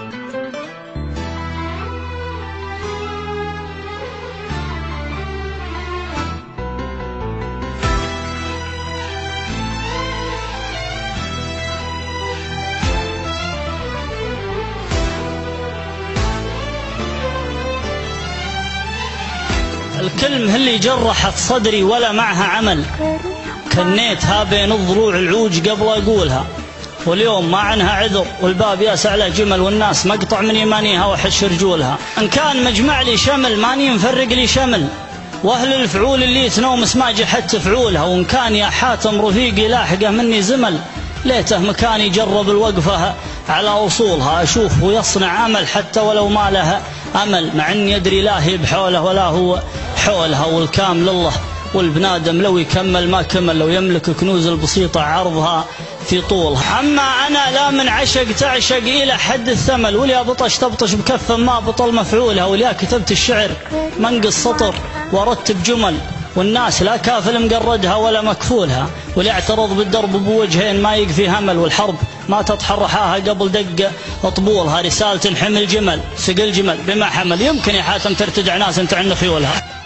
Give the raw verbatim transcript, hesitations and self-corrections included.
الكلمة اللي جرحت صدري ولا معها عمل، كنيتها بين الضلوع العوج قبل أقولها، واليوم ما عنها عذر والباب ياسع له جمل، والناس مقطع من يمانيها وحش رجولها. إن كان مجمع لي شمل ماني مفرق لي شمل، وأهل الفعول اللي تنومس ما جحدت فعولها. وإن كان يا حاتم رفيقي لاحقه مني زمل، ليته مكان يجرب الوقفة على أصولها. أشوف ويصنع عمل حتى ولو ما لها أمل، مع أن يدري لا هي بحوله ولا هو حولها. والكامل الله والبنادم لو يكمل ما كمل، لو يملك كنوز البسيطة عرضها في طولها. أما أنا لا من عشق تعشق إلى حد الثمل، وليا بطش تبطش بكفة ما بطل مفعولها. وليا كتبت الشعر منقص سطر ورتب جمل، والناس لا كافل مقردها ولا مكفولها. وليعترض بالدرب بوجهين ما يكفي همل، والحرب ما تتحرحاها قبل دق طبولها. رسالة حمل جمل سقل جمل بما حمل، يمكن يا حاتم ترتدع ناس انت عن خيولها.